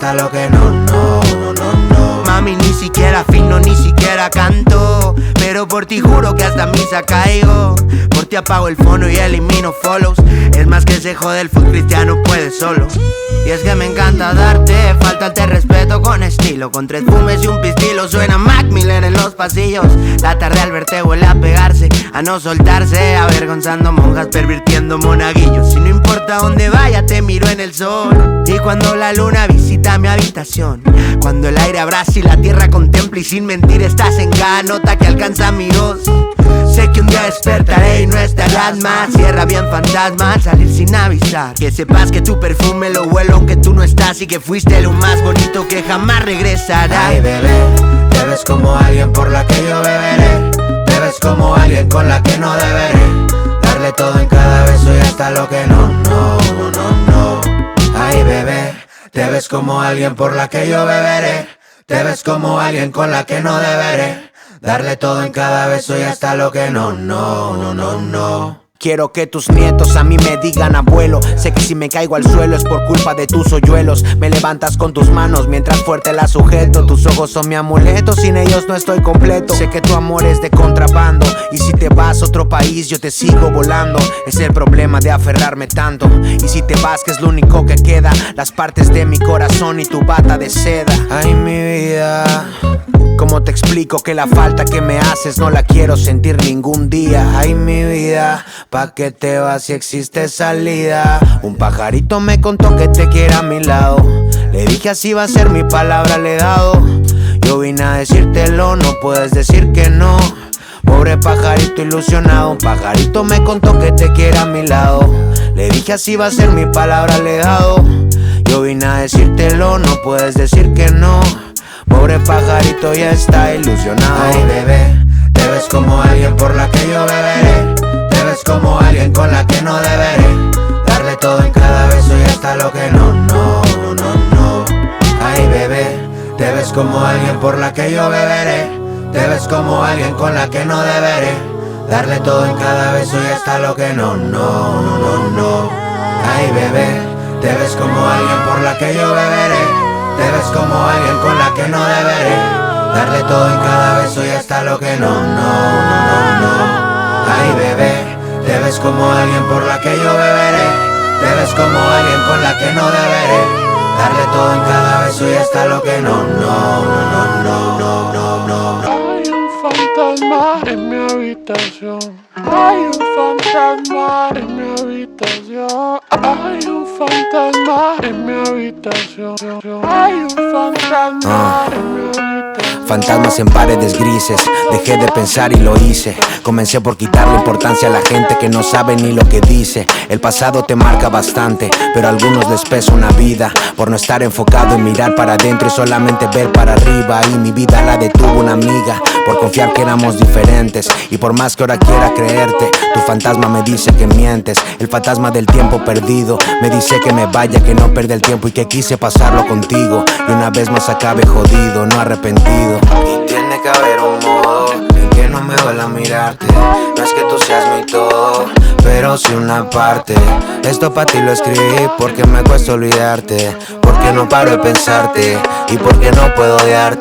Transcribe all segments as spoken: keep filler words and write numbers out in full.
hasta lo que no, no, no, no, no. Mami, ni siquiera afino, ni siquiera canto, pero por ti juro que hasta misa caigo. Por ti apago el fono y elimino follows. Es más que se jode el foot cristiano puede solo. Y es que me encanta darte, faltarte respeto con estilo. Con tres fumes y un pistilo suena Mac Miller en los pasillos. La tarde al verte vuelve a pegarse, a no soltarse, avergonzando monjas, pervirtiendo monaguillos. Y no importa dónde vaya, te miro en el sol. Y cuando la luna visita mi habitación, cuando el aire abraza y la tierra contempla, y sin mentir estás en cada nota que alcanza mi voz. Sé que un día despertaré y no estarás más. Cierra bien fantasma al salir sin avisar. Que sepas que tu perfume lo huelo aunque tú no estás, y que fuiste lo más bonito que jamás regresará. Ay, bebé, te ves como alguien por la que yo beberé. Te ves como alguien con la que no deberé darle todo en cada beso y hasta lo que no, no, no, no, no. Ay, bebé, te ves como alguien por la que yo beberé. Te ves como alguien con la que no deberé darle todo en cada beso y hasta lo que no, no, no, no, no. Quiero que tus nietos a mí me digan abuelo. Sé que si me caigo al suelo es por culpa de tus hoyuelos. Me levantas con tus manos mientras fuerte la sujeto. Tus ojos son mi amuleto, sin ellos no estoy completo. Sé que tu amor es de contrabando, y si te vas a otro país yo te sigo volando. Es el problema de aferrarme tanto. Y si te vas, que es lo único que queda, las partes de mi corazón y tu bata de seda. Ay, mi vida, ¿cómo te explico que la falta que me haces no la quiero sentir ningún día? ay, mi vida, ¿pa' qué te vas si existe salida? Un pajarito me contó que te quiere a mi lado. Le dije así va a ser, mi palabra le he dado. Yo vine a decírtelo, no puedes decir que no. Pobre pajarito ilusionado. Un pajarito me contó que te quiere a mi lado. Le dije así va a ser, mi palabra le he dado. Yo vine a decírtelo, no puedes decir que no. Pobre pajarito ya está ilusionado. Ay, bebé, te ves como alguien por la que yo beberé. Te ves como alguien con la que no deberé darle todo en cada beso y hasta lo que no, no, no, no, no. Ay, bebé, te ves como alguien por la que yo beberé. Te ves como alguien con la que no deberé darle todo en cada beso y hasta lo que no, no, no, no, no. Ay, bebé, te ves como alguien por la que yo beberé. Te ves como alguien con la que no deberé darle todo en cada beso y hasta lo que no, no, no, no, no. Ay, bebé, te ves como alguien por la que yo beberé. Te ves como alguien con la que no deberé darle todo en cada beso y hasta lo que no, no, no, no, no, no, no, no. Hay un fantasma en mi habitación. Hay un fantasma en mi habitación. Hay un fantasma en mi habitación. Hay un fantasma en mi habitación. Fantasmas en paredes grises, dejé de pensar y lo hice. Comencé por quitarle importancia a la gente que no sabe ni lo que dice. El pasado te marca bastante, pero a algunos les pesa una vida por no estar enfocado en mirar para adentro y solamente ver para arriba. Y mi vida la detuvo una amiga por confiar que éramos diferentes. Y por más que ahora quiera creerte, tu fantasma me dice que mientes. El fantasma del tiempo perdido me dice que me vaya, que no pierda el tiempo y que quise pasarlo contigo. Y una vez más acabe jodido, no arrepentido. Y tiene que haber un modo en que no me duela mirarte. No es que tú seas mi todo, pero sí una parte. Esto pa' ti lo escribí porque me cuesta olvidarte, porque no paro de pensarte y porque no puedo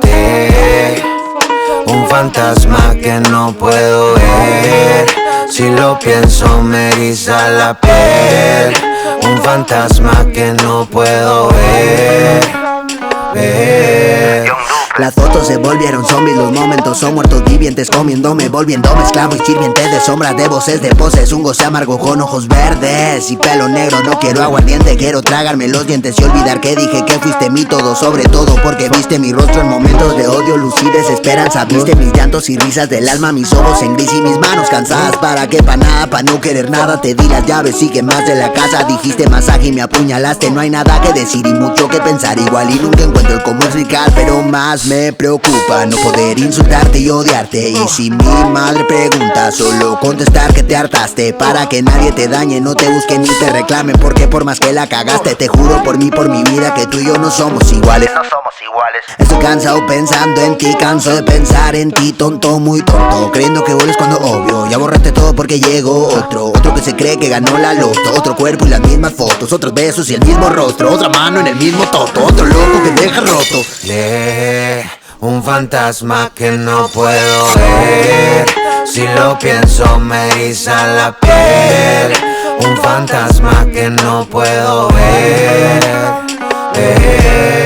odiarte. Un fantasma que no puedo ver, si lo pienso me eriza la piel. Un fantasma que no puedo ver, ver. Las fotos se volvieron zombies, los momentos son muertos vivientes comiéndome, volviéndome esclavo y sirviente de sombras, de voces, de poses, un goce amargo con ojos verdes y pelo negro. No quiero aguardiente, quiero tragarme los dientes y olvidar que dije que fuiste mi todo, sobre todo porque viste mi rostro en momentos de odio, lucidez, esperanza. Viste mis llantos y risas del alma, mis ojos en gris y mis manos cansadas. Para que pa' nada, pa' no querer nada, te di las llaves y que más de la casa. Dijiste masaje y me apuñalaste, no hay nada que decir y mucho que pensar. Igual y nunca encuentro el cómo explicar, pero más me me preocupa no poder insultarte y odiarte. Y si mi madre pregunta, solo contestar que te hartaste. Para que nadie te dañe, no te busque ni te reclame, porque por más que la cagaste, te juro por mí, por mi vida, que tú y yo no somos iguales. No somos iguales. Estoy cansado pensando en ti, canso de pensar en ti, tonto, muy tonto, creyendo que vuelves cuando obvio ya borraste todo porque llegó otro. Otro que se cree que ganó la loto, otro cuerpo y las mismas fotos, otros besos y el mismo rostro, otra mano en el mismo toto, otro loco que deja roto. Yeah, un fantasma que no puedo ver. Si lo pienso me eriza la piel. Un fantasma que no puedo ver, ver.